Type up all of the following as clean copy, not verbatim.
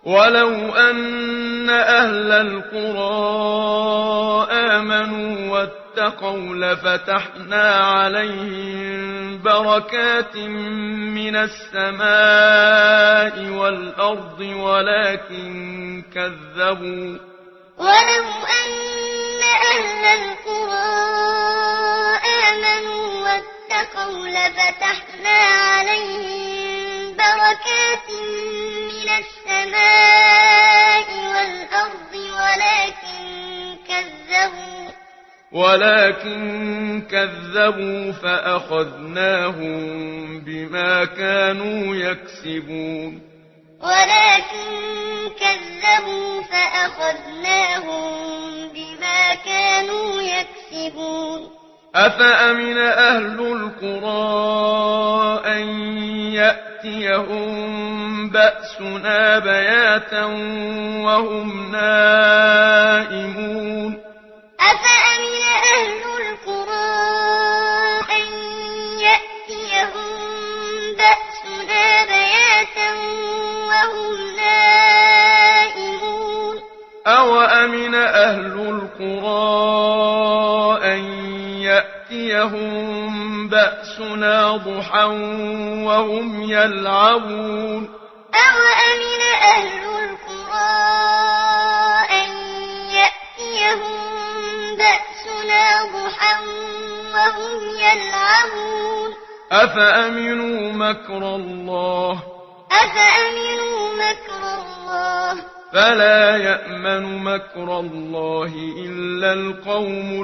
ولو أن أهل القرى آمنوا واتقوا لفتحنا عليهم بركات من السماء والأرض ولو أن أهل القرى آمنوا واتقوا لفتحنا عليهم بركات من السماء والأرض ولكن كذبوا فأخذناهم بما كانوا يكسبون أفأمن أهل القرى أن يأتيهم بأسنا بياتا وهم نائمون أفأمن أهل القرى أن يأتيهم بأسنا بياتا وهم نائمون أوأمن أهل القرى أن يأتيهم بأسنا ضحى وهم يلعبون أوأمن أهل القرى أن يأتيهم بأسنا ضحى وهم يلعبون أفأمنوا مكر الله فلا يأمن مكر الله إلا القوم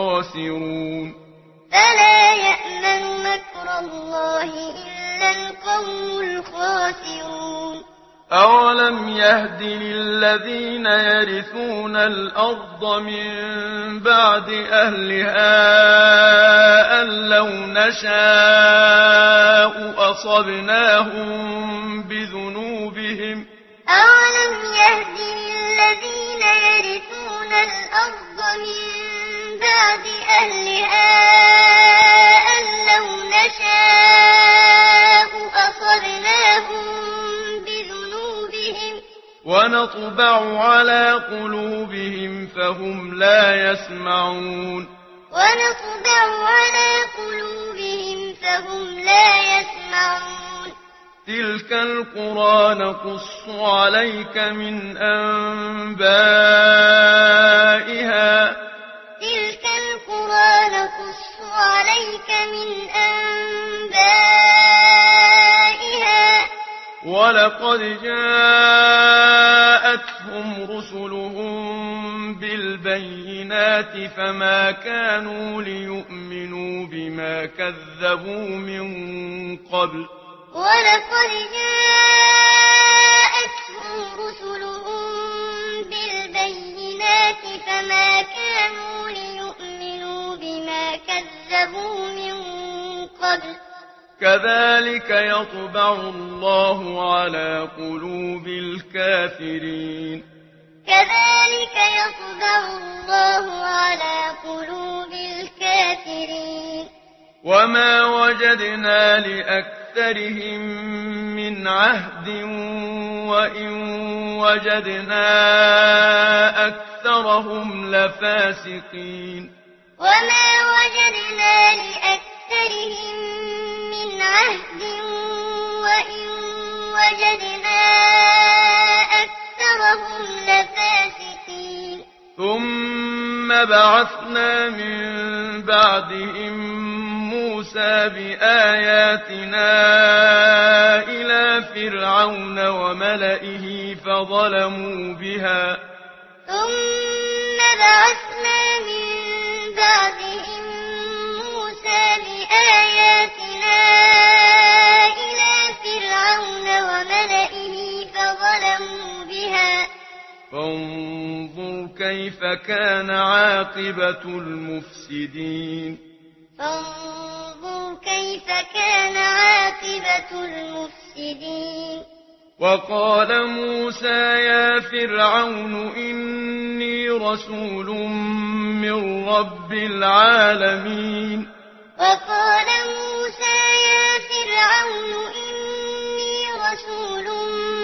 الخاسرون أولم يهد للذين يرثون الأرض من بعد أهلها أن لو نشاء أصبناهم بذنوبهم أولم يهد للذين يرثون الأرض من بعد أهلها أن لو نشاء أصبناهم بذنوبهم ونطبع على قلوبهم فهم لا يسمعون تلك القرى نقص عليك من أنبائها ولقد جاءتهم رسلهم بالبينات فما كانوا ليؤمنوا بما كذبوا من قبل كذلك يطبع الله على قلوب الكافرين وما وجدنا لأكثرهم من عهد وإن وجدنا أكثرهم لفاسقين ثم بعثنا من بعدهم موسى بآياتنا إلى فرعون وملئه فظلموا بها فانظر كيف كان عاقبة المفسدين وقال موسى يا فرعون إني رسول من رب العالمين وقال موسى يا فرعون إني رسول